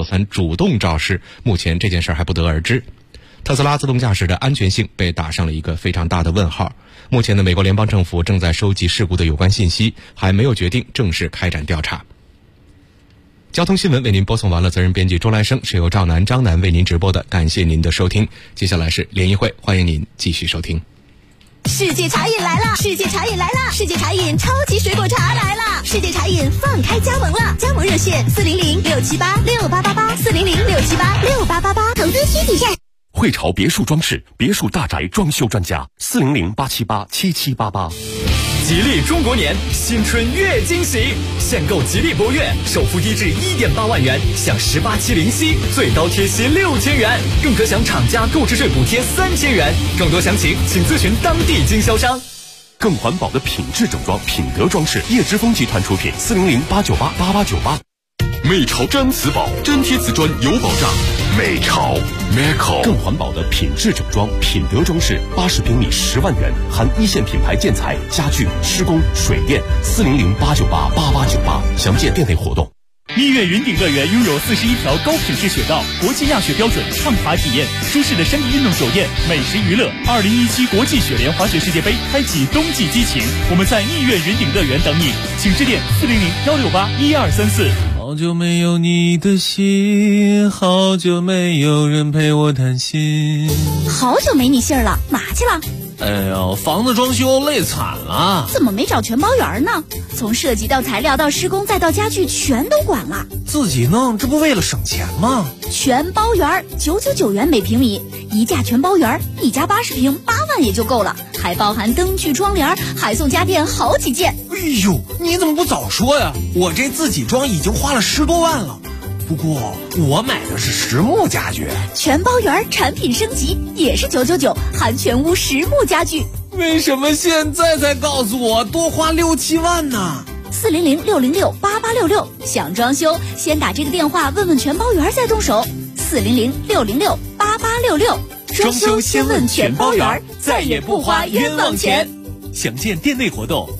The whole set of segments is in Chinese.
否曾主动肇事，目前这件事还不得而知。特斯拉自动驾驶的安全性被打上了一个非常大的问号。目前的美国联邦政府正在收集事故的有关信息，还没有决定正式开展调查。交通新闻为您播送完了，责任编辑周来生，是由赵楠、张楠为您直播的，感谢您的收听。接下来是联谊会，欢迎您继续收听。 世界茶饮来了！世界茶饮来了！世界茶饮超级水果茶来了！世界茶饮放开加盟了！加盟热线400-678-6888，400-678-6888，投资需谨慎。 汇潮别墅装饰，别墅大宅装修专家，400-878-7788。 吉利中国年，新春月惊喜！限购吉利博越，首付低至1.8万元，享18期零息，最高贴息6000元，更可享厂家购置税补贴3000元。更多详情，请咨询当地经销商。 更环保的品质整装，品德装饰，叶之峰集团出品，400-898-8898。美潮毡瓷宝，粘贴瓷砖有保障。美潮 Meco 更环保的品质整装，品德装饰，80平米10万元，含一线品牌建材、家具、施工、水电，400-898-8898，详见店内活动。 蜜月云顶乐园拥有41条高品质雪道，国际亚雪标准，畅滑体验，舒适的山地运动酒店，美食娱乐。2017国际雪联滑雪世界杯开启冬季激情，我们在蜜月云顶乐园等你，请致电400-168-1234。 好久没有你的信，好久没有人陪我谈心。 好久没你信儿了，哪去了？ 哎呀，房子装修累惨了。 怎么没找全包园呢？从设计到材料到施工再到家具全都管了。 自己弄，这不为了省钱吗？ 全包园999元每平米，一价全包园，一家80平8万也就够了，还包含灯具窗帘，还送家电好几件。 哎呦，你怎么不早说呀？我这自己装已经花了10多万了。不过我买的是实木家具， 全包园产品升级也是999，含全屋实木家具。 为什么现在才告诉我多花6、7万呢 ？400-606-8866，想装修先打这个电话问问全包园再动手。400-606-8866， 装修先问全包园，再也不花冤枉钱。详见店内活动。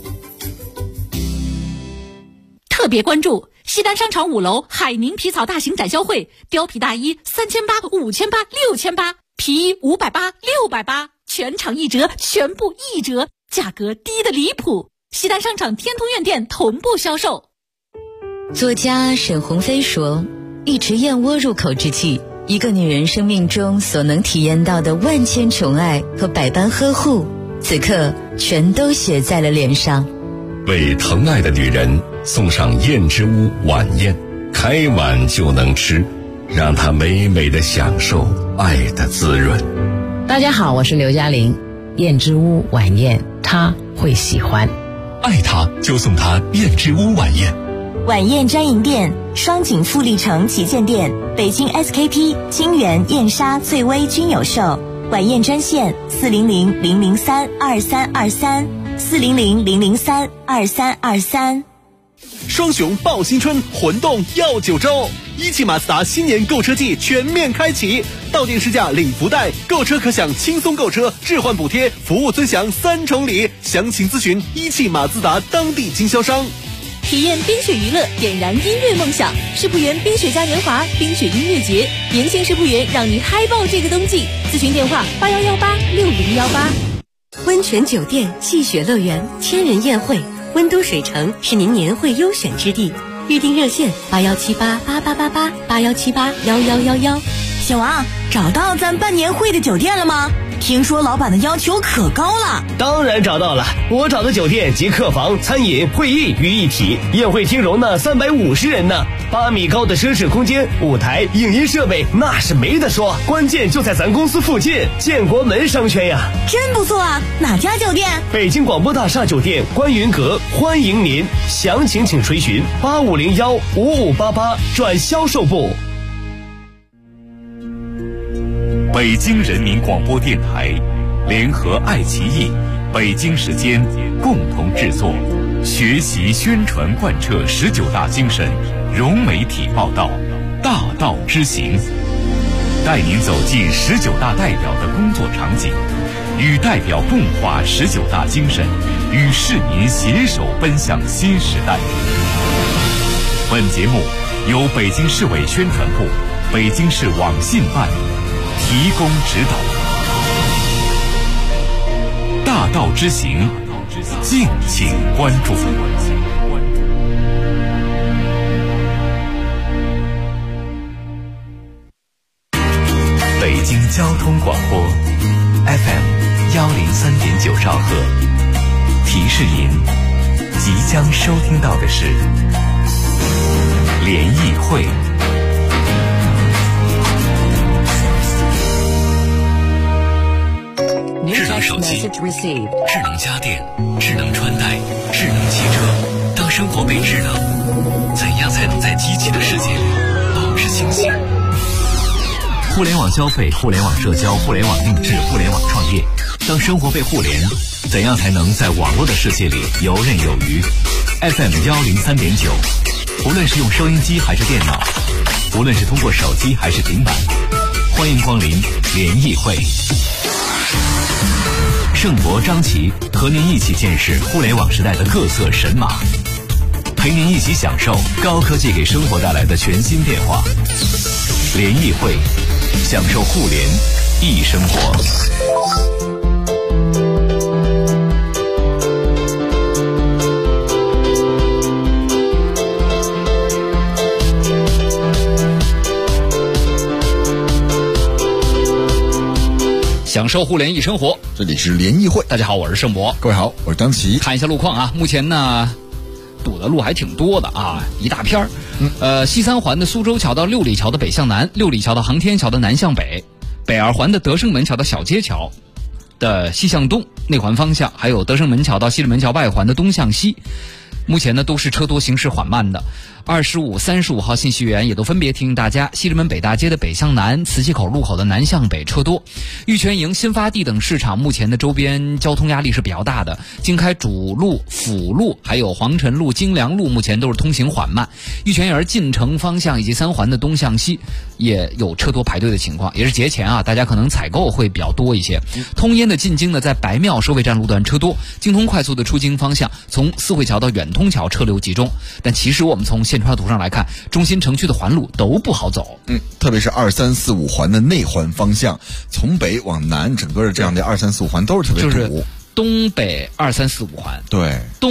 特别关注西单商场5楼海宁皮草大型展销会，貂皮大衣3800、5800、6800，皮衣580、680，全场1折，全部1折，价格低得离谱。西单商场天通苑店同步销售。 作家沈鸿飞说，一池燕窝入口之际，一个女人生命中所能体验到的万千宠爱和百般呵护，此刻全都写在了脸上。 为疼爱的女人送上燕之屋晚宴，开碗就能吃，让她美美的享受爱的滋润。 大家好，我是刘嘉玲。燕之屋晚宴，她会喜欢。 爱她就送她燕之屋晚宴。 晚宴专营店：双井富力城旗舰店、北京 SKP、金源、燕莎、翠微均有售。晚宴专线400-003-2323，400-003-2323。 双雄报新春，魂动耀9州。一汽马自达新年购车季全面开启，到店试驾领福袋，购车可享轻松购车、置换补贴、服务尊享3重礼。详情咨询一汽马自达当地经销商。 体验冰雪娱乐，点燃音乐梦想。世博园冰雪嘉年华、冰雪音乐节，年轻世博园让你嗨爆这个冬季。咨询电话8118-6018。 温泉酒店、戏雪乐园、千人宴会，温都水城是您年会优选之地。预订热线81788888，81781111。 小王，找到咱办年会的酒店了吗？听说老板的要求可高了。 当然找到了，我找的酒店集客房、餐饮、会议于一体，宴会厅容纳350人呢，8米高的奢侈空间，舞台、影音设备那是没得说，关键就在咱公司附近，建国门商圈呀。 真不错啊，哪家酒店？ 北京广播大厦酒店观云阁，欢迎您，详情请垂询8501-5588转销售部。 北京人民广播电台联合爱奇艺、北京时间共同制作，学习宣传贯彻19大精神，融媒体报道，大道之行，带您走进19大代表的工作场景，与代表共话19大精神，与市民携手奔向新时代。本节目由北京市委宣传部、北京市网信办提供指导。大道之行，敬请关注。北京交通广播 FM103.9兆赫，提示您即将收听到的是联谊会。智能手机、智能家电、智能穿戴、智能汽车。当生活被智能，怎样才能在机器的世界里保持清醒？互联网消费、互联网社交、互联网定制、互联网创业。当生活被互联，怎样才能在网络的世界里游刃有余？ FM103.9，无论是用收音机还是电脑，无论是通过手机还是平板，欢迎光临联谊会。盛博、张琪和您一起见识互联网时代的各色神马，陪您一起享受高科技给生活带来的全新变化。联谊会，享受互联易生活。 享受互联易生活， 这里是联谊会。 大家好，我是盛博。 各位好，我是张琪。 看一下路况啊，目前呢堵的路还挺多的啊，一大片儿。西三环的苏州桥到六里桥的北向南，六里桥到航天桥的南向北，北二环的德胜门桥到小街桥的西向东内环方向，还有德胜门桥到西直门桥外环的东向西，目前呢都是车多行驶缓慢的。25、35号信息源也都分别提醒大家，西直门北大街的北向南，磁器口路口的南向北车多。玉泉营、新发地等市场目前的周边交通压力是比较大的，经开主路、辅路还有黄辰路、京良路目前都是通行缓慢。玉泉营进城方向以及三环的东向西也有车多排队的情况，也是节前啊，大家可能采购会比较多一些。通烟的进京呢，在白庙收费站路段车多，京通快速的出京方向从四惠桥到远通桥车流集中，但其实我们从线条图上来看，中心城区的环路都不好走。 特别是2、3、4、5环的内环方向，从北往南，整个的这样的2、3、4、5环都是特别堵。 就是东北2、3、4、5环， 对， 东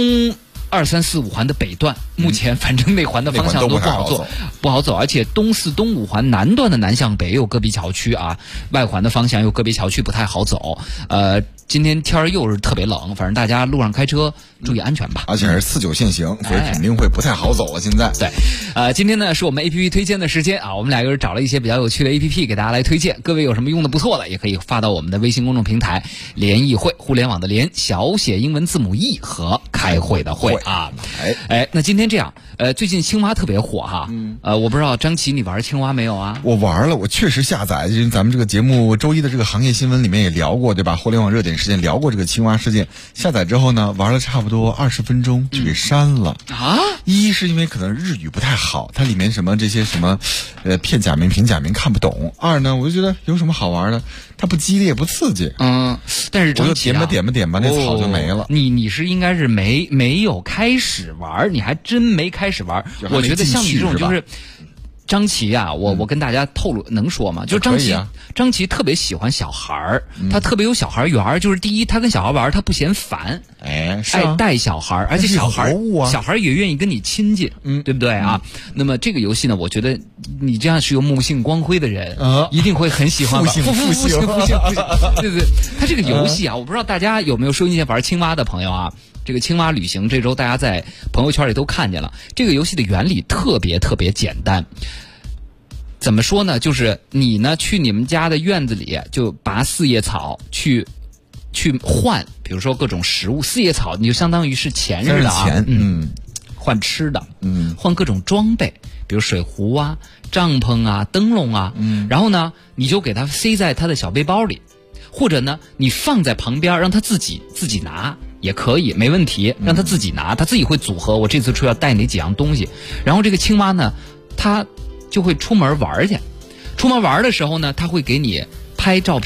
2、3、4、5环的北段，目前反正内环的方向都不好走，而且东4、东5环南段的南向北也有个别桥区啊，外环的方向有个别桥区不太好走。今天天儿又是特别冷，反正大家路上开车注意安全吧。 而且还是49限行，所以肯定会不太好走了。现在对，今天呢是我们 APP 推荐的时间啊，我们俩又是找了一些比较有趣的 APP 给大家来推荐。各位有什么用的不错的，也可以发到我们的微信公众平台“联谊会”，互联网的联，小写英文字母 E 和开会的会啊。那今天这样，最近青蛙特别火哈，我不知道张琪你玩青蛙没有啊？ 我玩了，我确实下载，因为咱们这个节目周一的这个行业新闻里面也聊过，对吧？互联网热点事件聊过这个青蛙事件，下载之后呢，玩了差不多20分钟就给删了啊。 一是因为可能日语不太好，它里面什么这些什么片假名平假名看不懂。二呢，我就觉得有什么好玩的，它不激烈不刺激。 但是张琪我就点吧，那草就没了。 你是应该是没有开始玩，你还真没开始玩。我觉得像你这种就是张琪啊，我跟大家透露，能说吗？就是张琪特别喜欢小孩儿，他特别有小孩缘，就是第一，他跟小孩玩他不嫌烦，爱带小孩，而且小孩也愿意跟你亲近，对不对啊？那么这个游戏呢，我觉得你这样是有母性光辉的人，一定会很喜欢。父性，对，他这个游戏啊，我不知道大家有没有收音机玩青蛙的朋友啊？这个青蛙旅行这周大家在朋友圈里都看见了，这个游戏的原理特别简单。怎么说呢？就是你呢去你们家的院子里就拔4叶草去换，比如说各种食物，4叶草你就相当于是钱似的啊，换吃的，换各种装备，比如水壶啊、帐篷啊、灯笼啊，然后呢你就给它塞在它的小背包里，或者呢你放在旁边让它自己拿。也可以，没问题，让他自己拿，他自己会组合。我这次出要带哪几样东西，然后这个青蛙呢，他就会出门玩去。出门玩的时候呢，他会给你拍照片，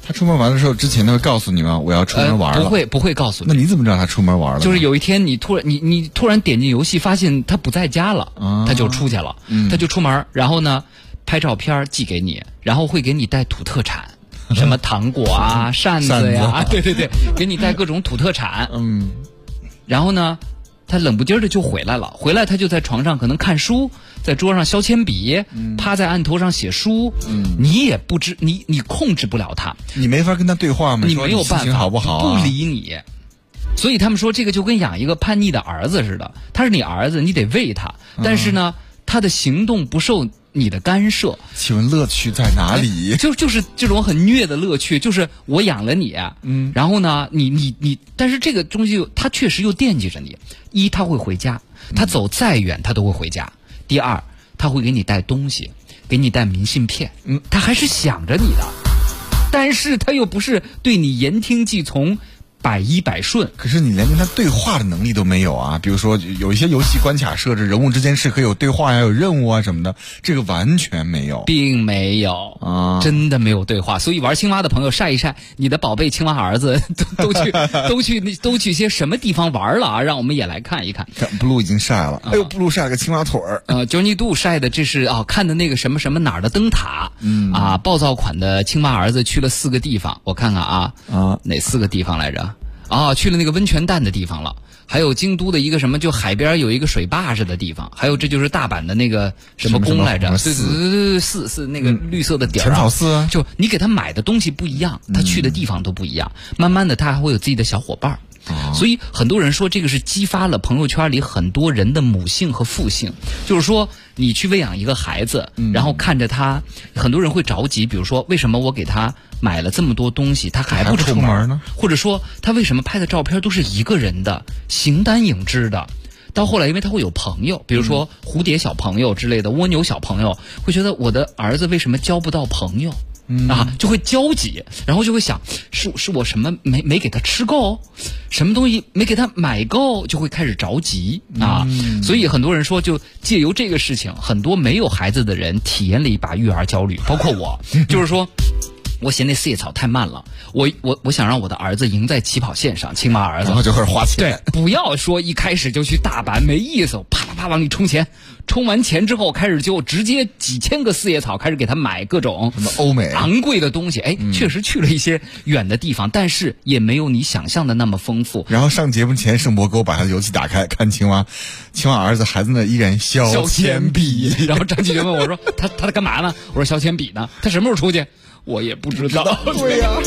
他出门玩的时候，之前他会告诉你吗？我要出门玩了。 不会告诉你。 那你怎么知道他出门玩了？ 就是有一天你突然点进游戏，发现他不在家了，他就出去了，他就出门，然后呢拍照片寄给你，然后会给你带土特产，什么糖果啊、扇子呀，对，给你带各种土特产。然后呢，他冷不丁的就回来了，回来他就在床上可能看书，在桌上削铅笔，趴在案头上写书。你也不知你控制不了他， 你没法跟他对话吗？ 你没有办法， 好不好？ 不理你。所以他们说这个就跟养一个叛逆的儿子似的，他是你儿子，你得喂他，但是呢，他的行动不受你的干涉。 请问乐趣在哪里？ 就是这种很虐的乐趣，就是我养了你，然后呢，你，但是这个东西他确实又惦记着你。一，他会回家，他走再远他都会回家。第二，他会给你带东西，给你带明信片，他还是想着你的，但是他又不是对你言听计从。百依百顺， 可是你连跟他对话的能力都没有啊！比如说有一些游戏关卡设置，人物之间是可以有对话呀、有任务啊什么的，这个完全没有， 并没有啊，真的没有对话。所以玩青蛙的朋友晒一晒你的宝贝青蛙儿子，都去些什么地方玩了啊？让我们也来看一看。 布鲁已经晒了，哎呦，布鲁晒了个青蛙腿儿。 九尼度晒的这是看的那个什么什么哪儿的灯塔，暴躁款的青蛙儿子去了4个地方，我看看哪4个地方来着？去了那个温泉蛋的地方了，还有京都的一个什么，就海边有一个水坝似的地方，还有这就是大阪的那个什么宫来着？对，寺那个绿色的点儿。 浅草寺啊， 就你给他买的东西不一样，他去的地方都不一样，慢慢的他还会有自己的小伙伴。所以很多人说这个是激发了朋友圈里很多人的母性和父性，就是说你去喂养一个孩子，然后看着他，很多人会着急，比如说为什么我给他买了这么多东西，他还不出门呢？或者说他为什么拍的照片都是一个人的，形单影只的？到后来因为他会有朋友，比如说蝴蝶小朋友之类的，蜗牛小朋友，会觉得我的儿子为什么交不到朋友？就会焦急，然后就会想，是我什么没给他吃够，什么东西没给他买够，就会开始着急所以很多人说，就借由这个事情，很多没有孩子的人体验了一把育儿焦虑，包括我，就是说。我嫌那4叶草太慢了，我想让我的儿子赢在起跑线上，青蛙儿子， 然后就开始花钱。 对，不要说一开始就去大阪，没意思，啪啪啪往里充钱，充完钱之后开始就直接几千个4叶草开始给他买各种什么欧美昂贵的东西。确实去了一些远的地方，但是也没有你想象的那么丰富。 然后上节目前，盛博给我把他的游戏打开，看青蛙儿子还在那依然削铅笔。 然后张继就问我说：“他在干嘛呢？”我说：“削铅笔呢。”他什么时候出去？我也不知道。 对呀。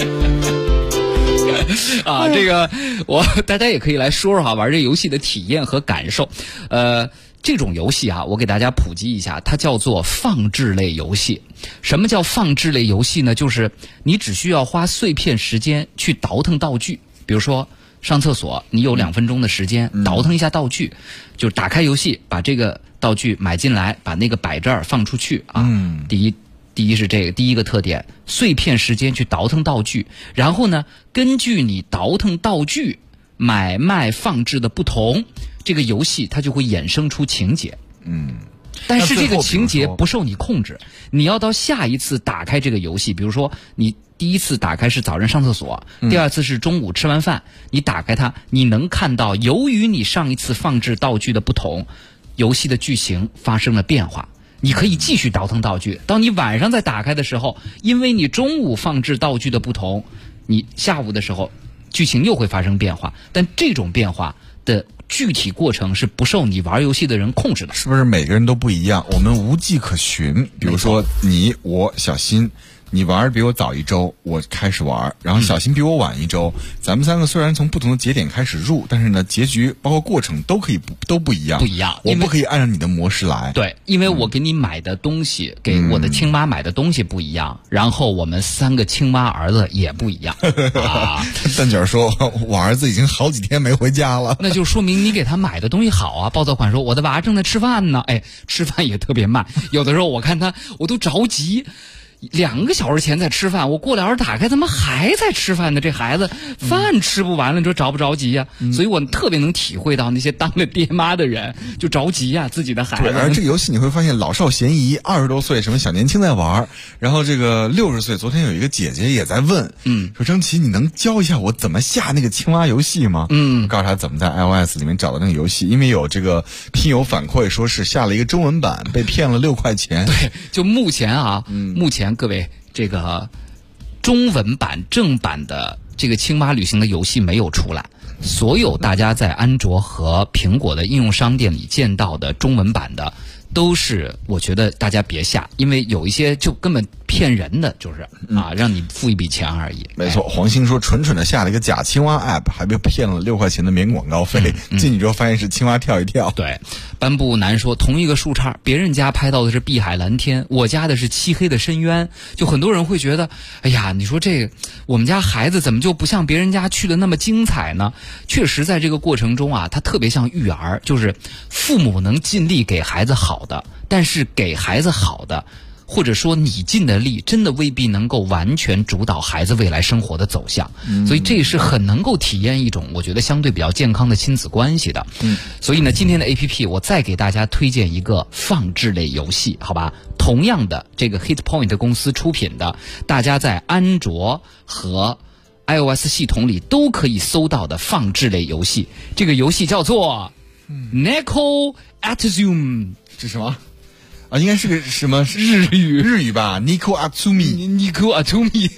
这个大家也可以来说说玩这游戏的体验和感受。这种游戏我给大家普及一下，它叫做放置类游戏。什么叫放置类游戏呢？就是你只需要花碎片时间去倒腾道具，比如说上厕所，你有2分钟的时间倒腾一下道具，就打开游戏，把这个道具买进来，把那个摆这儿放出去第一是这个，第一个特点，碎片时间去倒腾道具，然后呢，根据你倒腾道具买卖放置的不同，这个游戏它就会衍生出情节。但是这个情节不受你控制，你要到下一次打开这个游戏，比如说你第一次打开是早上上厕所，第二次是中午吃完饭，你打开它，你能看到由于你上一次放置道具的不同，游戏的剧情发生了变化。你可以继续倒腾道具，当你晚上再打开的时候，因为你中午放置道具的不同，你下午的时候剧情又会发生变化，但这种变化的具体过程是不受你玩游戏的人控制的。 是不是每个人都不一样？我们无迹可寻。比如说你我小新，你玩比我早1周，我开始玩，然后小新比我晚1周，咱们3个虽然从不同的节点开始入，但是呢，结局包括过程都不一样。我不可以按照你的模式来。 对，因为我给你买的东西，给我的青蛙买的东西不一样，然后我们3个青蛙儿子也不一样蛋卷说，我儿子已经好几天没回家了， 那就说明你给他买的东西好啊。暴躁款说，我的娃正在吃饭呢，吃饭也特别慢，有的时候我看他，我都着急。 2个小时前在吃饭，我过2小时打开，怎么还在吃饭呢？这孩子饭吃不完了，你说着不着急呀？所以我特别能体会到那些当了爹妈的人就着急呀，自己的孩子。 对，而这个游戏你会发现老少咸宜，20多岁什么小年轻在玩，然后这个60岁，昨天有一个姐姐也在问，说张琪，你能教一下我怎么下那个青蛙游戏吗？告诉他怎么在 iOS 里面找到那个游戏，因为有这个听友反馈说是下了一个中文版，被骗了6块钱。 对，就目前啊，目前各位这个中文版正版的这个青蛙旅行的游戏没有出来，所有大家在安卓和苹果的应用商店里见到的中文版的，都是我觉得大家别下，因为有一些就根本骗人的，就是让你付一笔钱而已。 没错，黄鑫说蠢蠢的下了一个假青蛙 app， 还被骗了6块钱的免广告费，进去之后发现是青蛙跳一跳。 对，颁布男说同一个树杈，别人家拍到的是碧海蓝天，我家的是漆黑的深渊。就很多人会觉得，哎呀，你说这个我们家孩子怎么就不像别人家去的那么精彩呢？确实在这个过程中啊，他特别像育儿，就是父母能尽力给孩子好的，但是给孩子好的，或者说你尽的力，真的未必能够完全主导孩子未来生活的走向。所以这是很能够体验一种我觉得相对比较健康的亲子关系的。所以呢，今天的 APP 我再给大家推荐一个放置类游戏，好吧？同样的，这个 Hitpoint 公司出品的，大家在安卓和iOS 系统里都可以搜到的放置类游戏。这个游戏叫做Neko at Zoom。 是什么？应该是个什么日语吧 ？Neko Atsumi。Neko Atsumi。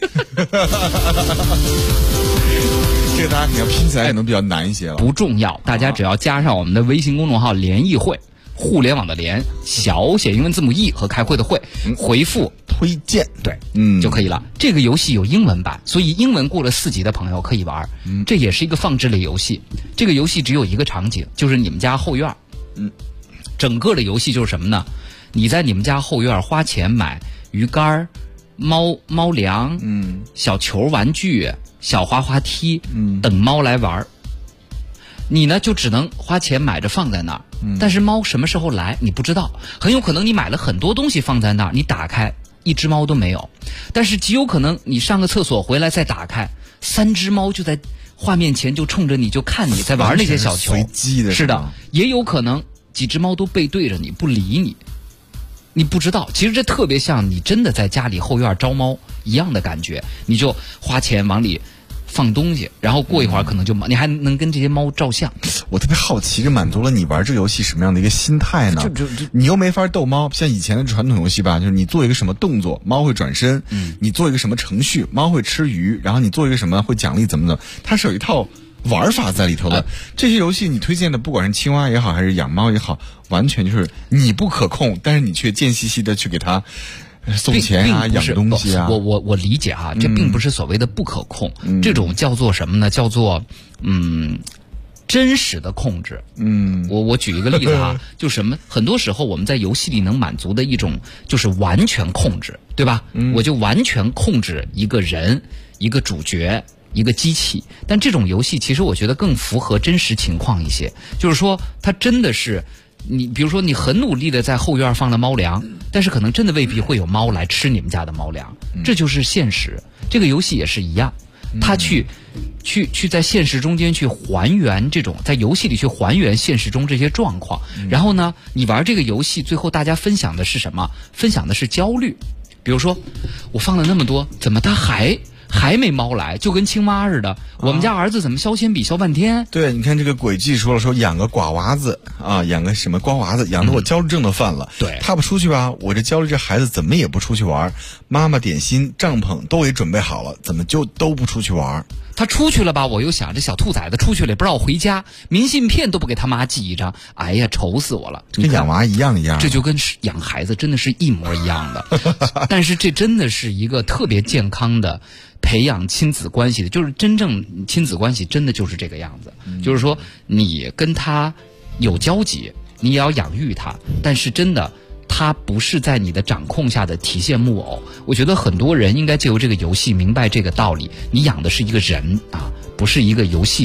这个大家可能拼起来可能比较难一些了。 不重要，大家只要加上我们的微信公众号"联谊会"，互联网的联，小写英文字母 E 和开会的会，回复推荐， 对，就可以了。这个游戏有英文版，所以英文过了4级的朋友可以玩。这也是一个放置类游戏。这个游戏只有一个场景，就是你们家后院。整个的游戏就是什么呢？你在你们家后院花钱买鱼竿、猫粮、小球玩具、小滑滑梯，等猫来玩。你呢就只能花钱买着放在那儿，但是猫什么时候来你不知道，很有可能你买了很多东西放在那儿，你打开1只猫都没有，但是极有可能你上个厕所回来再打开，3只猫就在画面前就冲着你就看你在玩那些小球， 随机的。 是的，也有可能几只猫都背对着你不理你，你不知道。其实这特别像你真的在家里后院招猫一样的感觉，你就花钱往里放东西，然后过一会儿可能就你还能跟这些猫照相。 我特别好奇，这满足了你玩这个游戏什么样的一个心态呢？你又没法逗猫，像以前的传统游戏吧，就是你做一个什么动作，猫会转身；你做一个什么程序，猫会吃鱼，然后你做一个什么会奖励怎么，它是有一套玩法在里头的。这些游戏你推荐的，不管是青蛙也好，还是养猫也好，完全就是你不可控，但是你却贱兮兮的去给它送钱啊，养东西啊。 我理解啊，这并不是所谓的不可控，这种叫做什么呢？叫做真实的控制。我举一个例子啊，就什么，很多时候我们在游戏里能满足的一种就是完全控制，对吧？我就完全控制一个人、一个主角、一个机器。但这种游戏其实我觉得更符合真实情况一些，就是说它真的是你，比如说你很努力的在后院放了猫粮，但是可能真的未必会有猫来吃你们家的猫粮，这就是现实。这个游戏也是一样，它去在现实中间去还原这种，在游戏里去还原现实中这些状况。然后呢，你玩这个游戏，最后大家分享的是什么？分享的是焦虑。比如说，我放了那么多，怎么它还没猫来，就跟青蛙似的。我们家儿子怎么削铅笔削半天？ 对，你看这个轨迹说了，说养个寡娃子啊，养个什么瓜娃子，养得我焦虑症都犯了。 对， 他不出去吧，我这焦虑这孩子怎么也不出去玩，妈妈点心帐篷都给准备好了，怎么就都不出去玩？ 他出去了吧，我又想这小兔崽子出去了也不让我回家，明信片都不给他妈寄一张，哎呀，愁死我了。 跟养娃一样， 这就跟养孩子真的是一模一样的。但是这真的是一个特别健康的培养亲子关系的，就是真正亲子关系真的就是这个样子。就是说你跟他有交集，你也要养育他，但是真的它不是在你的掌控下的提线木偶。我觉得很多人应该借由这个游戏明白这个道理，你养的是一个人啊，不是一个游戏里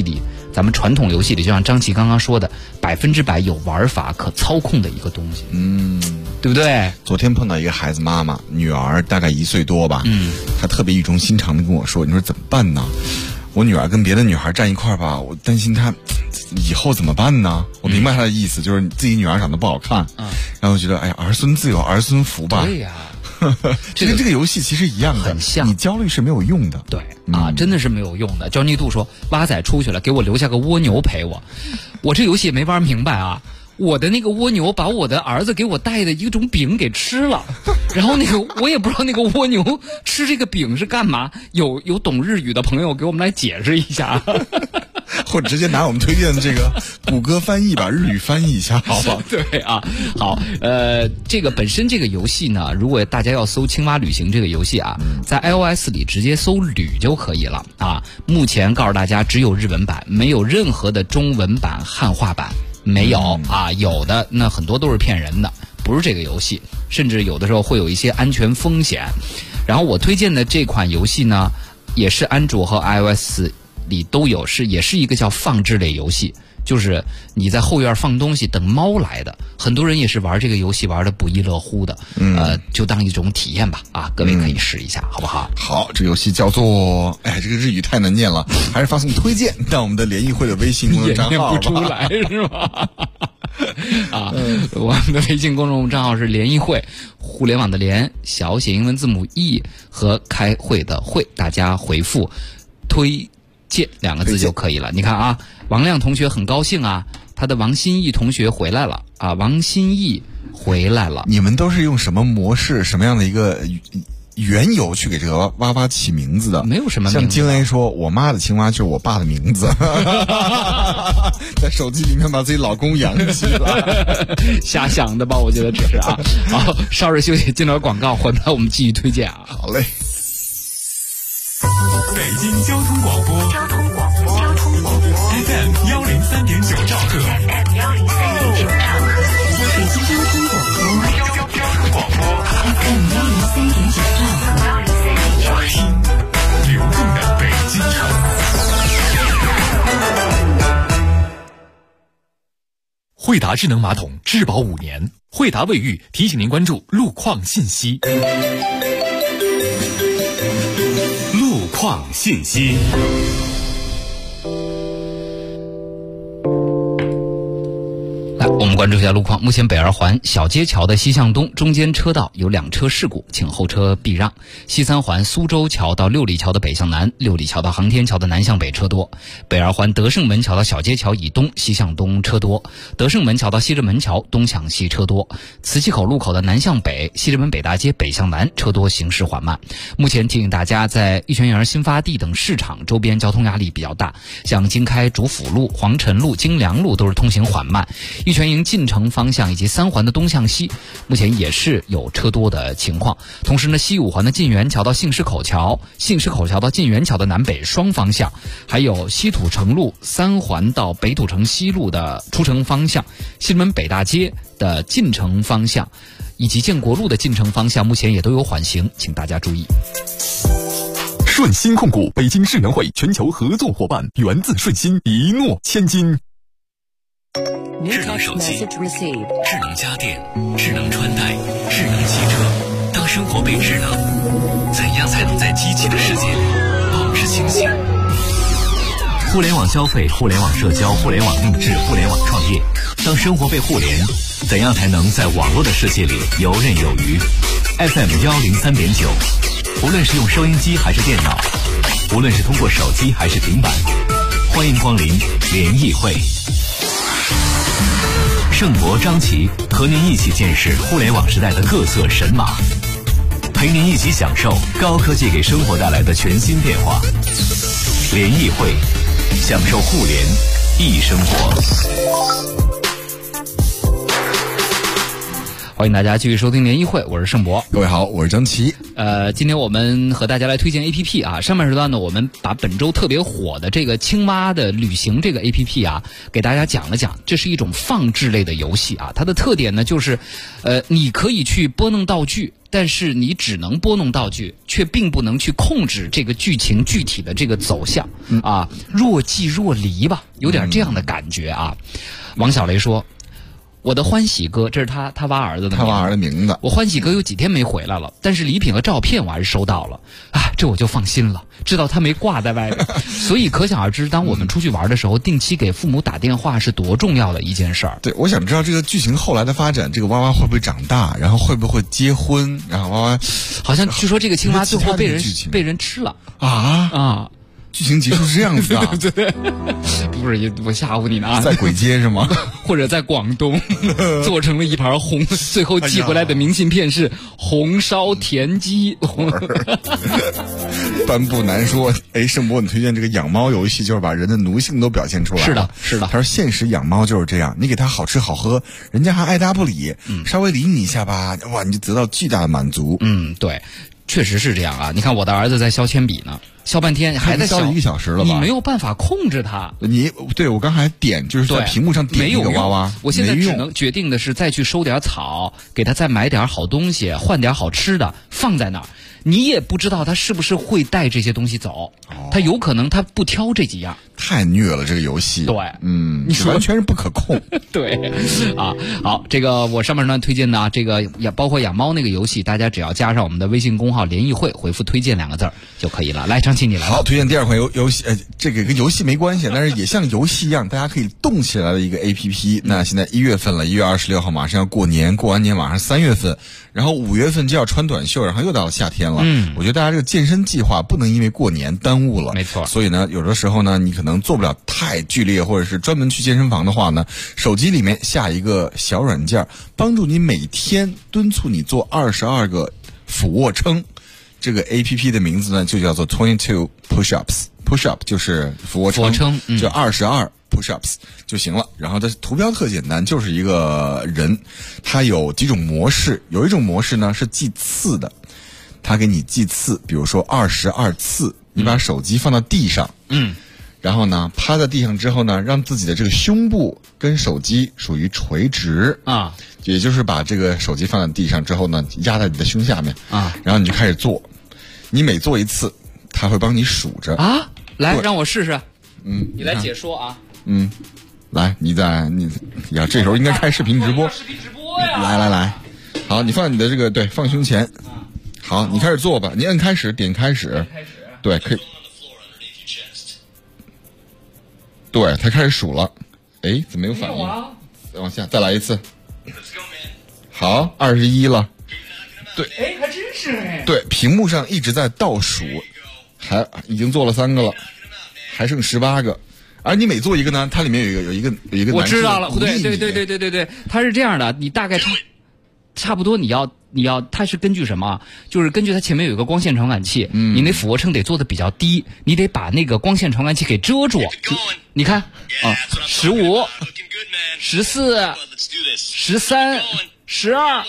咱们传统游戏里，就像张琪刚刚说的，100%有玩法可操控的一个东西，对不对？ 昨天碰到一个孩子妈妈，女儿大概1岁多吧，她特别语重心长的跟我说，你说怎么办呢？我女儿跟别的女孩站一块儿吧，我担心她以后怎么办呢？我明白她的意思，就是自己女儿长得不好看，然后我觉得哎呀，儿孙自有儿孙福吧。 对呀。 这跟这个游戏其实一样的， 很像。 你焦虑是没有用的， 对啊，真的是没有用的。焦妮度说，蛙仔出去了，给我留下个蜗牛陪我。我这游戏也没玩明白啊。我的那个蜗牛把我的儿子给我带的一种饼给吃了，然后那个我也不知道那个蜗牛吃这个饼是干嘛。有懂日语的朋友给我们来解释一下。 或者直接拿我们推荐的这个谷歌翻译把日语翻译一下，好吧？ 对啊，好，这个本身这个游戏呢，如果大家要搜青蛙旅行这个游戏啊，在 iOS 里直接搜旅就可以了啊。目前告诉大家只有日文版，没有任何的中文版、汉化版，没有啊。有的那很多都是骗人的，不是这个游戏，甚至有的时候会有一些安全风险。然后我推荐的这款游戏呢，也是安卓和 iOS 里都有，也是一个叫放置类游戏，就是你在后院放东西等猫来的。很多人也是玩这个游戏玩的不亦乐乎的，就当一种体验吧啊，各位可以试一下，好不好？ 好，这个游戏叫做，哎，这个日语太难念了，还是发送推荐到我们的联谊会的微信公众账号， 也念不出来是吧？啊，我们的微信公众账号是联谊会，互联网的联，小写英文字母 E 和开会的会，大家回复推荐2个字就可以了。你看啊，王亮同学很高兴啊，他的王新义同学回来了啊，王新义回来了。 你们都是用什么模式、什么样的一个缘由去给这个蛙蛙起名字的？ 没有什么名字。 像金雷说，我妈的青蛙就是我爸的名字，在手机里面把自己老公养起了， 瞎想的吧？我觉得只是啊。好，稍事休息，进段广告，回来我们继续推荐啊。 好嘞。 北京交通广播FM 103.9兆赫， 北京交通广播 FM 103.9兆赫， 听流动的北京城。惠达智能马桶质保5年，惠达卫浴提醒您关注路况信息。路况信息。 我们关注一下路况。目前北二环小街桥的西向东中间车道有2车事故，请后车避让。西三环苏州桥到六里桥的北向南，六里桥到航天桥的南向北车多。北二环德胜门桥到小街桥以东西向东车多，德胜门桥到西直门桥东向西车多。磁器口路口的南向北，西直门北大街北向南车多，行驶缓慢。目前提醒大家，在玉泉园新发地等市场周边交通压力比较大，像经开主辅路、黄辰路、京良路都是通行缓慢。玉泉营进城方向以及3环的东向西目前也是有车多的情况。同时呢，西5环的晋源桥到信市口桥、信市口桥到晋源桥的南北双方向，还有西土城路3环到北土城西路的出城方向，西直门北大街的进城方向以及建国路的进城方向目前也都有缓行，请大家注意。 顺鑫控股北京世园会全球合作伙伴，源自顺鑫，一诺千金。智能手机、智能家电、智能穿戴、智能汽车，当生活被智能，怎样才能在机器的世界里保持清醒？互联网消费、互联网社交、互联网定制、互联网创业，当生活被互联，怎样才能在网络的世界里游刃有余？ FM 103.9，无论是用收音机还是电脑，无论是通过手机还是平板，欢迎光临联谊会。盛博、张琪和您一起见识互联网时代的各色神马，陪您一起享受高科技给生活带来的全新变化。联谊会，享受互联易生活。 欢迎大家继续收听联谊会，我是盛博。 各位好，我是张琪。 今天我们和大家来推荐 APP 啊。上半时段呢，我们把本周特别火的这个青蛙的旅行这个 APP 啊，给大家讲了讲。这是一种放置类的游戏啊，它的特点呢就是，你可以去拨弄道具但是你只能拨弄道具，却并不能去控制这个剧情具体的这个走向啊，若即若离吧，有点这样的感觉啊。王小雷说：“我的欢喜哥，这是他挖儿子的， 他挖儿子名字。 我欢喜哥有几天没回来了，但是礼品和照片我还是收到了啊，这我就放心了，知道他没挂在外面。所以可想而知，当我们出去玩的时候，定期给父母打电话是多重要的一件事儿。 对，我想知道这个剧情后来的发展，这个娃娃会不会长大，然后会不会结婚，然后娃娃好像据说这个青蛙最后被人吃了啊。 剧情结束是这样子啊？ 对，不是我吓唬你呢啊！ 在簋街是吗？ 或者在广东做成了一盘红，最后寄回来的明信片是红烧田鸡。 颁布难说，盛博，你推荐这个养猫游戏，就是把人的奴性都表现出来了。 是的，是的。 他说现实养猫就是这样，你给它好吃好喝，人家还爱答不理，稍微理你一下吧，哇，你就得到巨大的满足。 对。确实是这样啊！你看我的儿子在削铅笔呢，削半天还在削1个小时了吧？ 你没有办法控制他。 对我刚才点就是在屏幕上点那个娃娃， 我现在只能决定的是再去收点草，给他再买点好东西，换点好吃的放在那儿。你也不知道他是不是会带这些东西走，他有可能他不挑这几样。 太虐了这个游戏。 对， 你说完全是不可控。 对，啊，好，这个我上半段推荐的啊，这个也包括养猫那个游戏，大家只要加上我们的微信公号联谊会，回复推荐2个字就可以了。来，张琪你来。 好，推荐第二款游戏，这个跟游戏没关系，但是也像游戏一样，大家可以动起来的一个 APP。那现在1月份了，1月26号马上要过年，过完年马上3月份，然后5月份就要穿短袖，然后又到了夏天了。我觉得大家这个健身计划不能因为过年耽误了。 没错。 所以呢，有的时候呢，你可能做不了太剧烈，或者是专门去健身房的话呢，手机里面下一个小软件，帮助你每天敦促你做22个俯卧撑。这个 APP 的名字呢就叫做22 Push-ups。Push up 就是俯卧撑，就22 Push-ups 就行了。然后它图标特简单，就是一个人，它有几种模式，有一种模式呢是计次的，它给你计次，比如说22次，你把手机放到地上，然后呢趴在地上之后呢，让自己的这个胸部跟手机属于垂直啊，也就是把这个手机放在地上之后呢，压在你的胸下面啊，然后你就开始做，你每做一次，它会帮你数着啊。来，让我试试。你来解说啊。 来，你呀，这时候应该开视频直播。 视频直播呀！ 来，好，你放你的这个放胸前。好，你开始做吧。你摁开始，点开始。对，可以。对，他开始数了。怎么没有反应？再往下，再来一次。好，21了。对。 还真是对，屏幕上一直在倒数。已经做了3个了，还剩18个。而你每做一个呢，它里面有一个我知道了，对，它是这样的，你大概差不多你要，它是根据什么？就是根据它前面有一个光线传感器，你那俯卧撑得做的比较低，你得把那个光线传感器给遮住。你看啊，15、14、13、12。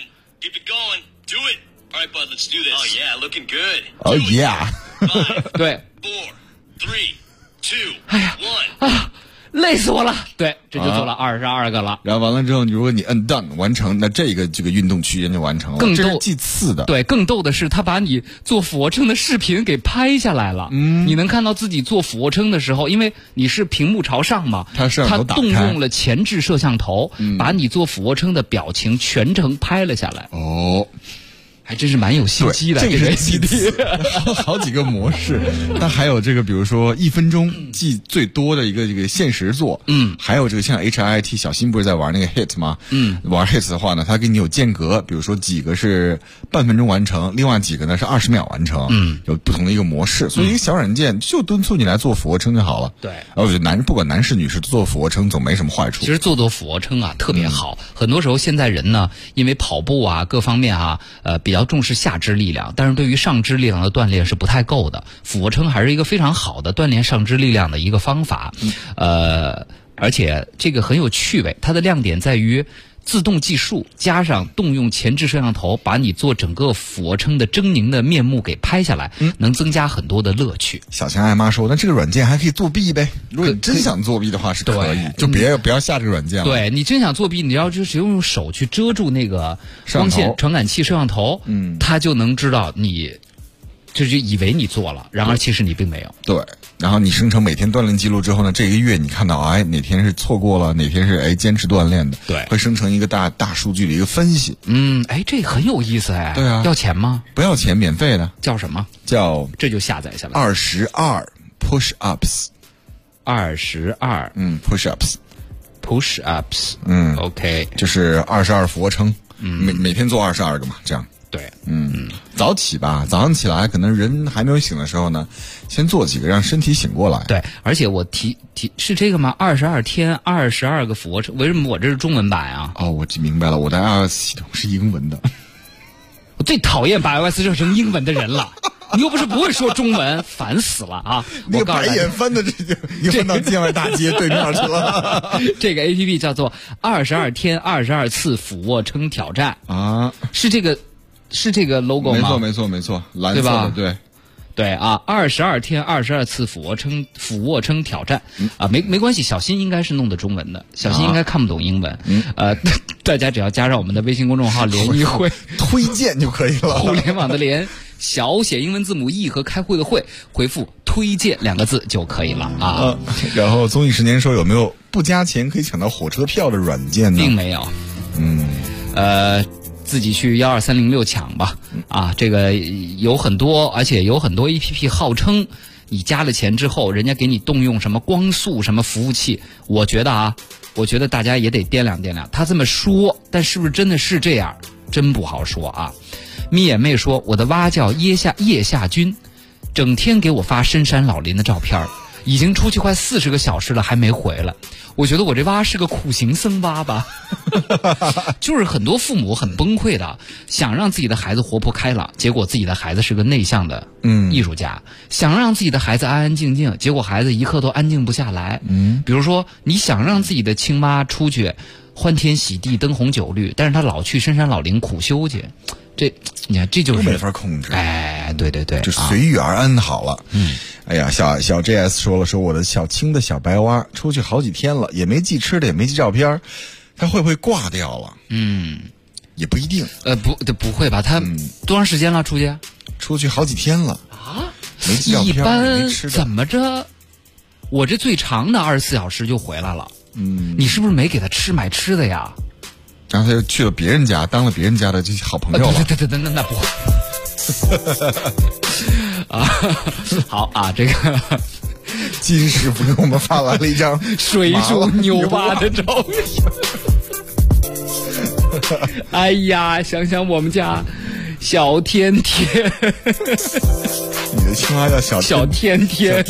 All right, bud, let's do this. Oh, yeah, looking good. Oh, yeah. 对。 4, 3, 2, 哎呀啊，累死我了。对，这就做了22个了。 然后完了之后，如果你摁 done 完成，那这个运动区间就完成了。这是计次的。 对，更逗的是，他把你做俯卧撑的视频给拍下来了。你能看到自己做俯卧撑的时候，因为你是屏幕朝上嘛， 他动用了前置摄像头，把你做俯卧撑的表情全程拍了下来。 哦。 还真是蛮有心机的， 这个基地好几个模式，它还有这个，比如说1分钟记最多的一个限时做，还有这个像 HIIT 小新不是在玩那个 HIIT 吗？玩 HIIT 的话呢，它给你有间隔，比如说几个是半分钟完成，另外几个呢是20秒完成，有不同的一个模式，所以一个小软件就敦促你来做俯卧撑就好了。 对， 我觉得不管男士女士做俯卧撑总没什么坏处。 其实做俯卧撑啊特别好，很多时候现在人呢，因为跑步啊各方面啊，比较重视下肢力量，但是对于上肢力量的锻炼是不太够的。俯卧撑还是一个非常好的锻炼上肢力量的一个方法，而且这个很有趣味。它的亮点在于， 自动计数，加上动用前置摄像头，把你做整个俯卧撑的狰狞的面目给拍下来，能增加很多的乐趣。 小强爱妈说，那这个软件还可以作弊呗？如果你真想作弊的话是可以，就不要下这个软件了。 对，你真想作弊，你要就是用手去遮住那个光线传感器摄像头，它就能知道你就以为你做了，然而其实你并没有。 对，然后你生成每天锻炼记录之后呢，这一个月你看到哪天是错过了，哪天是坚持锻炼的， 对， 会生成一个大数据的一个分析。 这很有意思哎。 对啊， 要钱吗？ 不要钱，免费的。 叫什么？ 这就下载下来。 22 push ups。 22 push ups。push ups。OK， 就是22俯卧撑。每天做22个嘛，这样。 对， 早起吧，早上起来可能人还没有醒的时候呢，先做几个让身体醒过来。 对，而且我提是这个吗？22天22个俯卧撑，为什么我这是中文版啊？ 哦，我明白了，我的 iOS 系统是英文的。 我最讨厌把 iOS 热成英文的人了。你又不是不会说中文，烦死了啊！ 那个白眼翻的又翻到建外大街对面去了。 这个 APP 叫做22天22次俯卧撑挑战啊，是这个 logo 吗？ 没错，蓝色的， 对啊，22天22次俯卧撑挑战啊，没关系，小新应该是弄的中文的，小新应该看不懂英文，大家只要加上我们的微信公众号联谊会推荐就可以了， 互联网的联，小写英文字母 E 和开会的会，回复推荐2个字就可以了啊。 然后综艺10年说有没有不加钱可以抢到火车票的软件呢？ 并没有，自己去12306抢吧啊，这个有很多，而且有很多 APP 号称你加了钱之后，人家给你动用什么光速什么服务器，我觉得大家也得掂量掂量。他这么说，但是不是真的是这样，真不好说啊。咪眼妹说，我的蛙叫叶夏君，整天给我发深山老林的照片，已经出去快40个小时了，还没回来。我觉得我这蛙是个苦行僧蛙吧。就是很多父母很崩溃的，想让自己的孩子活泼开朗，结果自己的孩子是个内向的艺术家，想让自己的孩子安安静静，结果孩子一刻都安静不下来。比如说你想让自己的亲妈出去欢天喜地灯红酒绿，但是他老去深山老林苦修去，你看这就是没法控制。 对， 就随遇而安好了。哎呀，小 JS 说我的小青的小白蛙出去好几天了，也没寄吃的，也没寄照片，他会不会挂掉了？也不一定。 不会吧？他多长时间了？ 出去好几天了啊？ 没寄照片， 一般没吃的。 怎么着？我这最长的24小时就回来了。你是不是没给他买吃的呀？ 然后他就去了别人家，当了别人家的这些好朋友了。 对，那不会。好啊，这个金师傅给我们发来了一张水煮牛蛙的照片。哎呀，想想我们家小天天， 你的青蛙叫小天天。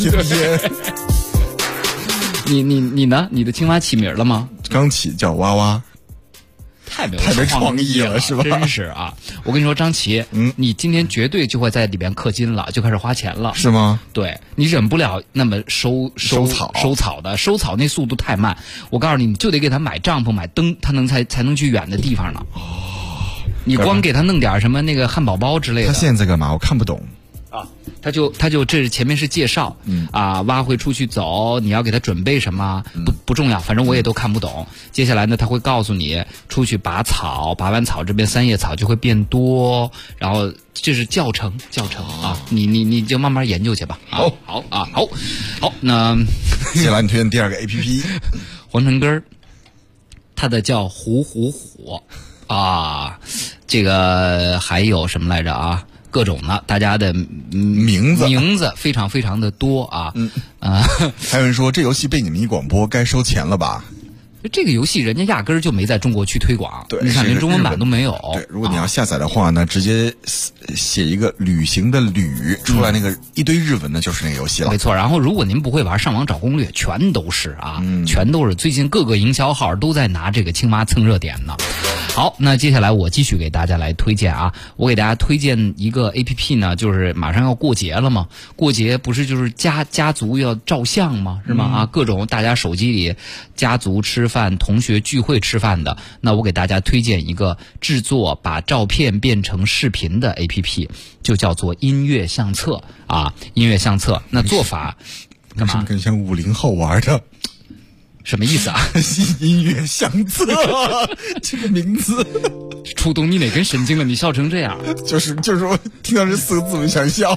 你呢？你的青蛙起名了吗？ 刚起，叫娃娃。 太没创意了，是吧？ 真是啊！我跟你说，张琪，你今天绝对就会在里边氪金了，就开始花钱了， 是吗？ 对，你忍不了那么收草的，收草那速度太慢。我告诉你，你就得给他买帐篷、买灯，他才能去远的地方呢。你光给他弄点什么那个汉堡包之类的。 他现在在干嘛？我看不懂。 他就这前面是介绍，蛙会出去走，你要给他准备什么，不重要，反正我也都看不懂。接下来呢，他会告诉你出去拔草，拔完草这边三叶草就会变多，然后这是教程啊，你就慢慢研究去吧。好，那接下来你推荐第2个 APP， 黄城根儿，它的叫虎啊，这个还有什么来着啊？各种的，大家的名字非常非常的多啊。 还有人说这游戏被你们一广播该收钱了吧？ 这个游戏人家压根儿就没在中国区推广， 对， 你看连中文版都没有。 对，如果你要下载的话呢，直接写一个旅行的旅出来，那个一堆日文呢，就是那个游戏了。 没错。然后如果您不会玩，上网找攻略，全都是啊，全都是。最近各个营销号都在拿这个青蛙蹭热点呢。好。 好，那接下来我继续给大家来推荐啊，我给大家推荐一个 APP 呢，就是马上要过节了嘛，过节不是就是家族要照相吗？是吗？啊，各种大家手机里家族吃饭、同学聚会吃饭的，那我给大家推荐一个制作把照片变成视频的 APP， 就叫做音乐相册啊，音乐相册。那做法干嘛？ 跟像50后玩的。 什么意思啊？ 音乐相册这个名字触动你哪根神经了？你笑成这样？ 就是我听到这4个字我想笑。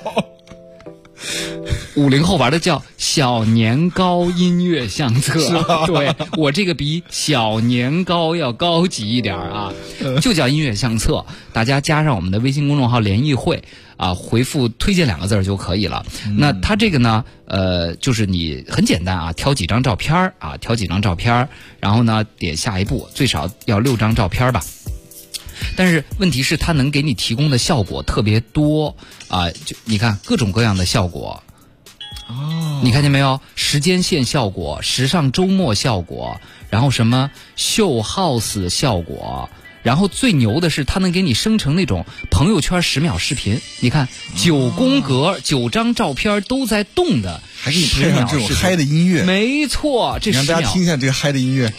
50后玩的叫小年糕音乐相册，对，我这个比小年糕要高级一点啊，就叫音乐相册。大家加上我们的微信公众号联谊会啊，回复推荐2个字就可以了。那它这个呢，就是你很简单啊，挑几张照片啊，然后呢点下一步，最少要6张照片吧。但是问题是它能给你提供的效果特别多啊，就你看各种各样的效果。哦，你看见没有？时间线效果、时尚周末效果，然后什么秀 house 效果，然后最牛的是它能给你生成那种朋友圈10秒视频。你看9宫格，9张照片都在动的， 还给你配上这种嗨的音乐。 没错，这10秒让大家听一下这个嗨的音乐，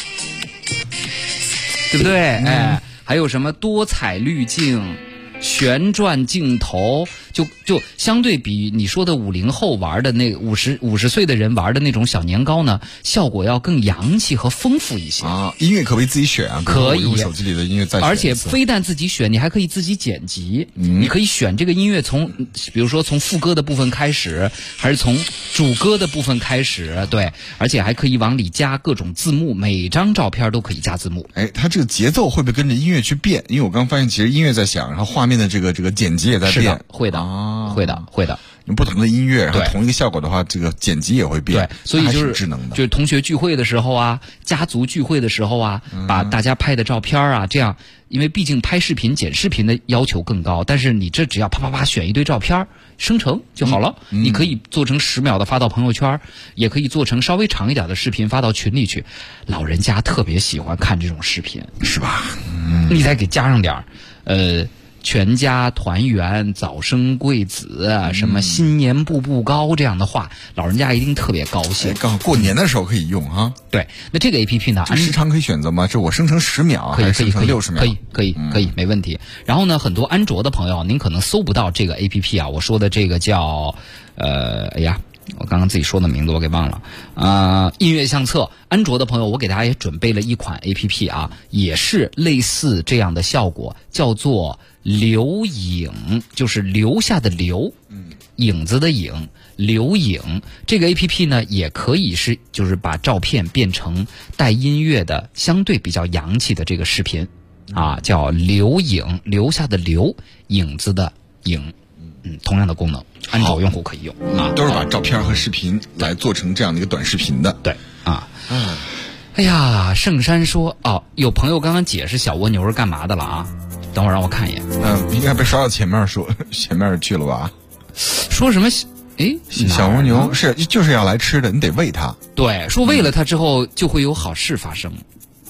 对不对？哎。还有什么多彩滤镜、旋转镜头，就相对比你说的50后玩的那50岁的人玩的那种小年糕呢，效果要更洋气和丰富一些啊。音乐可不可以自己选啊？ 可以， 用手机里的音乐再选。 而且非但自己选，你还可以自己剪辑。你可以选这个音乐比如说从副歌的部分开始，还是从主歌的部分开始，对，而且还可以往里加各种字幕，每张照片都可以加字幕。 哎，它这个节奏会不会跟着音乐去变？因为我刚发现，其实音乐在响，然后画面的这个剪辑也在变。 是的，会的，会的。 用不同的音乐，然后同一个效果的话，这个剪辑也会变。 对，所以就是智能的。 就是同学聚会的时候啊，家族聚会的时候啊，把大家拍的照片啊，这样，因为毕竟拍视频、剪视频的要求更高，但是你这只要啪选一堆照片生成就好了。你可以做成10秒的发到朋友圈，也可以做成稍微长一点的视频发到群里去。老人家特别喜欢看这种视频， 是吧？ 你再给加上点全家团圆、早生贵子啊，什么新年步步高这样的话，老人家一定特别高兴。 刚好过年的时候可以用啊。 对，那这个 APP 呢， 这时长可以选择吗？这我生成10秒， 可以生成60秒？ 可以，没问题。然后呢，很多安卓的朋友，您可能搜不到这个 APP 啊。我说的这个叫我刚刚自己说的名字我给忘了音乐相册。安卓的朋友，我给大家也准备了一款 APP 啊，也是类似这样的效果，叫做留影，就是留下的留，影子的影，留影。这个 APP 呢，也可以是就是把照片变成带音乐的相对比较洋气的这个视频啊，叫留影，留下的留，影子的影。同样的功能，安卓用户可以用啊， 都是把照片和视频来做成这样的一个短视频的。 对啊，哎呀，圣山说有朋友刚刚解释小蜗牛是干嘛的了啊？等会儿让我看一眼。 应该被刷到前面去了吧？ 说什么？ 小蜗牛就是要来吃的，你得喂它。 对，说喂了它之后就会有好事发生。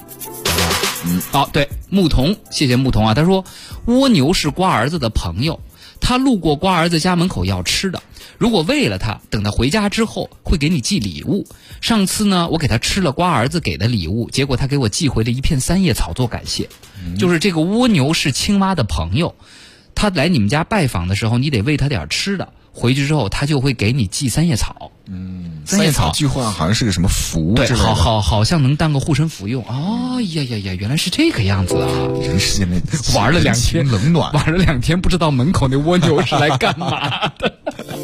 对，牧童，谢谢牧童啊，他说蜗牛是瓜儿子的朋友。他路过瓜儿子家门口要吃的，如果喂了他，等他回家之后会给你寄礼物。上次呢，我给他吃了瓜儿子给的礼物，结果他给我寄回了一片3叶草做感谢。就是这个蜗牛是青蛙的朋友，他来你们家拜访的时候，你得喂他点吃的，回去之后他就会给你寄3叶草。 3叶草据说好像是个什么符之类的， 对，好像能当个护身符用。原来是这个样子啊！ 人世间的玩了2天冷暖， 玩了2天，不知道门口那蜗牛是来干嘛的，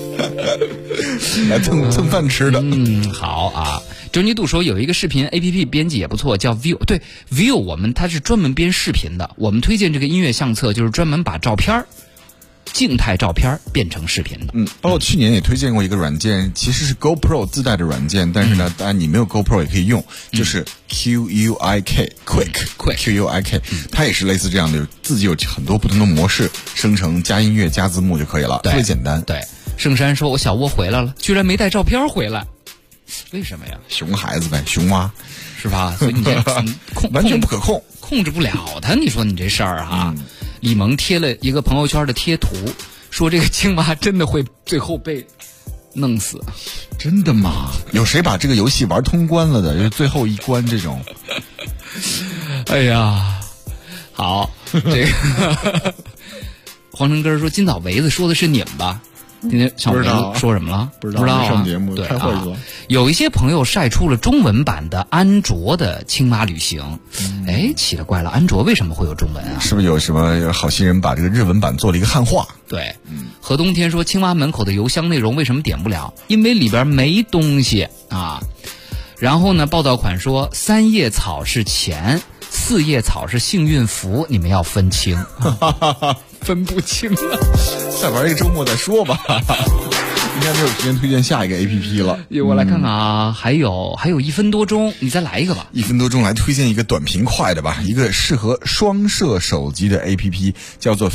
来蹭饭吃的。 好啊。周尼度说有一个视频 APP 编辑也不错，叫 View。对 View，它是专门编视频的。我们推荐这个音乐相册，就是专门把静态照片变成视频的。 包括去年也推荐过一个软件，其实是 GoPro 自带的软件，但是呢，当然你没有 GoPro 也可以用，就是 Quick， 它也是类似这样的，自己有很多不同的模式，生成加音乐加字幕就可以了，特别简单。 对，圣山说我小蜗回来了，居然没带照片回来。 为什么呀？ 熊孩子呗，熊娃是吧？所以你这完全不可控， 控制不了他。你说你这事儿哈，李萌贴了一个朋友圈的贴图，说这个青蛙真的会最后被弄死。 真的吗？有谁把这个游戏玩通关了的？就是最后一关这种。 哎呀，好，这个黄成根说今早维子说的是你们吧？今天小维子说什么了？ 不知道啊。上节目对太会了。 有一些朋友晒出了中文版的安卓的青蛙旅行。哎，奇了怪了，安卓为什么会有中文啊？ 是不是有什么好心人把这个日文版做了一个汉化？ 对，何冬天说青蛙门口的邮箱内容为什么点不了？因为里边没东西啊。然后呢，报道款说3叶草是钱，4叶草是幸运符，你们要分清。分不清了， 再玩一个周末再说吧。应该没有时间推荐下一个 APP 了。 我来看看啊，还有1分多钟，你再来一个吧。 1分多钟来推荐一个短平快的吧，一个适合双摄手机的 APP 叫做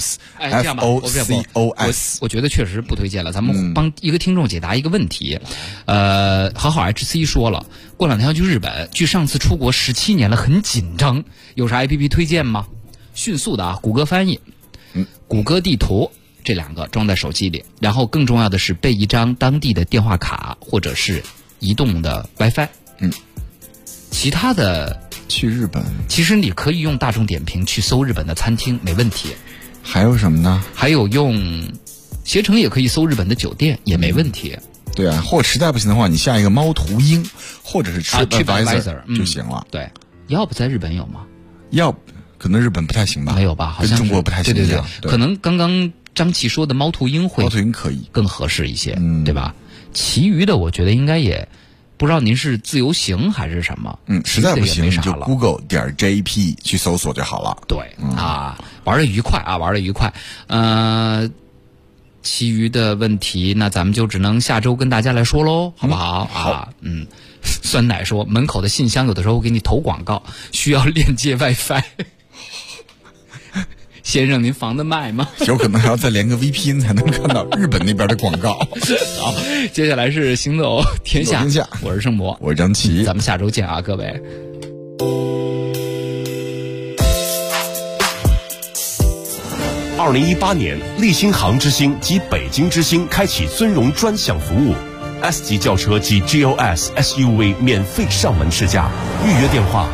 Focus。FOCOS。 我觉得确实不推荐了，咱们帮一个听众解答一个问题。好好 HC 说了，过2天要去日本，距上次出国17年了，很紧张，有啥 APP 推荐吗？迅速的啊，谷歌翻译，谷歌地图。这2个装在手机里，然后更重要的是备一张当地的电话卡或者是移动的 WiFi。其他的去日本， 其实你可以用大众点评去搜日本的餐厅，没问题。 还有什么呢？ 还有用携程也可以搜日本的酒店，也没问题。 对啊，或者实在不行的话，你下一个猫头鹰，或者是 TripAdvisor 就行了。 对，要不在日本有吗？ 要可能日本不太行吧？ 没有吧？好像跟中国不太行。 对，可能刚刚张琪说的猫头鹰可以更合适一些，对吧？其余的我觉得应该也不知道您是自由行还是什么。 实在不行你就 Google.jp 去搜索就好了。 对玩得愉快啊，玩得愉快。其余的问题那咱们就只能下周跟大家来说喽，好不好？ 好。 酸奶说门口的信箱有的时候给你投广告，需要链接 WiFi。先生，您房子卖吗？ 有可能还要再连个 VPN 才能看到日本那边的广告。 好，接下来是行走天下，我是盛博， 我是张琪， 咱们下周见啊，各位。 2018年，立新航之星及北京之星开启尊荣专享服务。S 级轿车及 GLS SUV 免费上门试驾，预约电话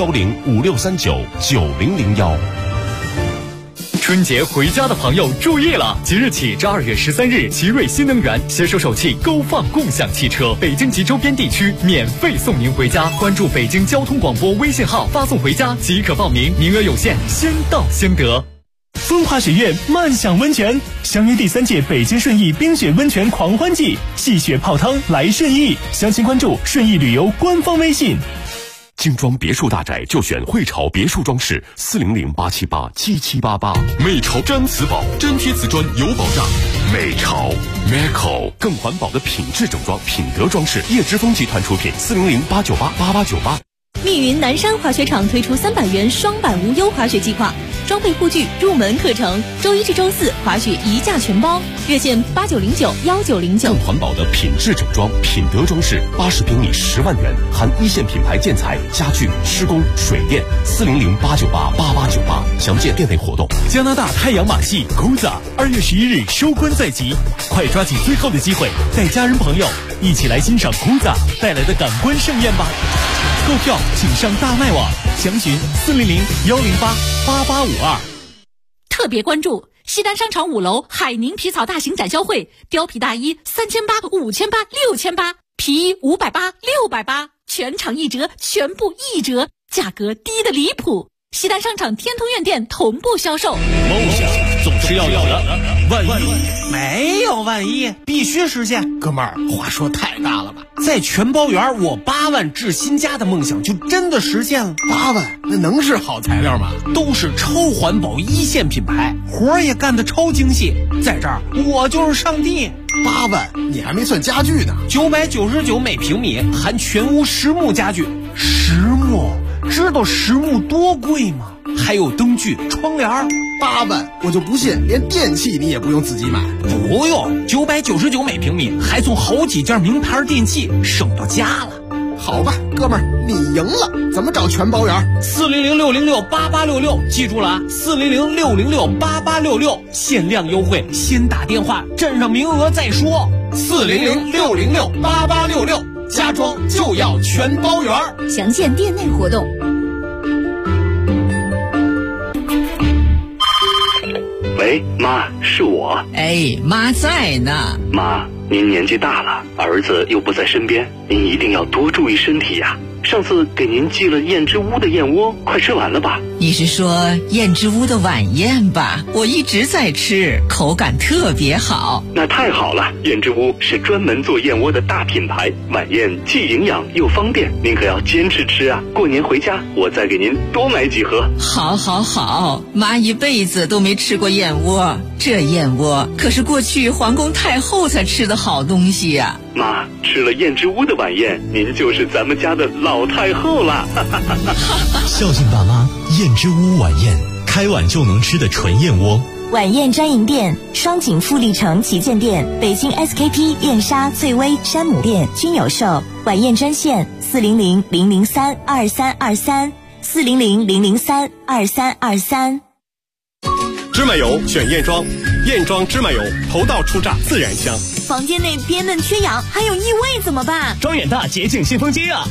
01056399001。 春节回家的朋友注意了！即日起至2月13日，奇瑞新能源携手首汽勾放共享汽车，北京及周边地区免费送您回家。关注北京交通广播微信号，发送回家即可报名，名额有限，先到先得。 风华雪月漫享温泉，相约第3届北京顺义冰雪温泉狂欢季，戏雪泡汤来顺义，详情关注顺义旅游官方微信。 精装别墅大宅就选汇潮别墅装饰，400-878-7788。美潮毡瓷宝，粘贴瓷砖有保障。美潮 Meco 更环保的品质整装，品德装饰，叶之峰集团出品，400-898-8898。 密云南山滑雪场推出300元双板无忧滑雪计划，装备护具、入门课程，周1至周4滑雪1价全包，热线8909-1909。 更环保的品质整装，品德装饰，80平米10万元，含一线品牌建材、家具、施工、水电，400-898-8898。详见店内活动。 加拿大太阳马戏 Kuza 2月11日收官在即，快抓紧最后的机会，带家人朋友一起来欣赏 Kuza 带来的感官盛宴吧。购票请上大麦网，详询400-108-8852。 特别关注西单商场5楼海宁皮草大型展销会，貂皮大衣3800、5800、6800，皮衣580、680，全场1折，全部1折，价格低得离谱。西单商场天通苑店同步销售。 梦想总是要有的，万一没有万一，必须实现。哥们儿，话说太大了吧？在全包园，我8万置新家的梦想就真的实现了。 8万，那能是好材料吗？ 都是超环保1线品牌，活儿也干得超精细。在这儿，我就是上帝。 8万，你还没算家具呢。 999每平米，含全屋实木家具。实木，知道实木多贵吗？ 还有灯具、窗帘。 8万，我就不信连电器你也不用自己买。 不用，999每平米，还送好几件名牌电器，省到家了。 好吧，哥们儿，你赢了。怎么找全包圆 ？400-606-8866，记住了啊！400-606-8866，限量优惠，先打电话，占上名额再说。 400-606-8866，家装就要全包圆。 详见店内活动。 喂，妈，是我。 哎，妈在呢。 妈，您年纪大了，儿子又不在身边，您一定要多注意身体呀。上次给您寄了燕之屋的燕窝，快吃完了吧？ 你是说燕之屋的晚宴吧？我一直在吃，口感特别好。 那太好了，燕之屋是专门做燕窝的大品牌，晚宴既营养又方便，您可要坚持吃啊！过年回家我再给您多买几盒。 好，好，好，妈一辈子都没吃过燕窝，这燕窝可是过去皇宫太后才吃的好东西呀。 妈，吃了燕之屋的晚宴，您就是咱们家的老太后了。 孝敬爸妈，燕之屋晚宴，开碗就能吃的纯燕窝。 晚宴专营店：双井富力城旗舰店、北京 SKP 燕莎、翠微、山姆店均有售。晚宴专线400-003-2323，400-003-2323。 芝麻油选燕庄，燕庄芝麻油，头道出榨自然香。 房间内憋闷缺氧，还有异味怎么办？ 庄远大洁净新风机啊！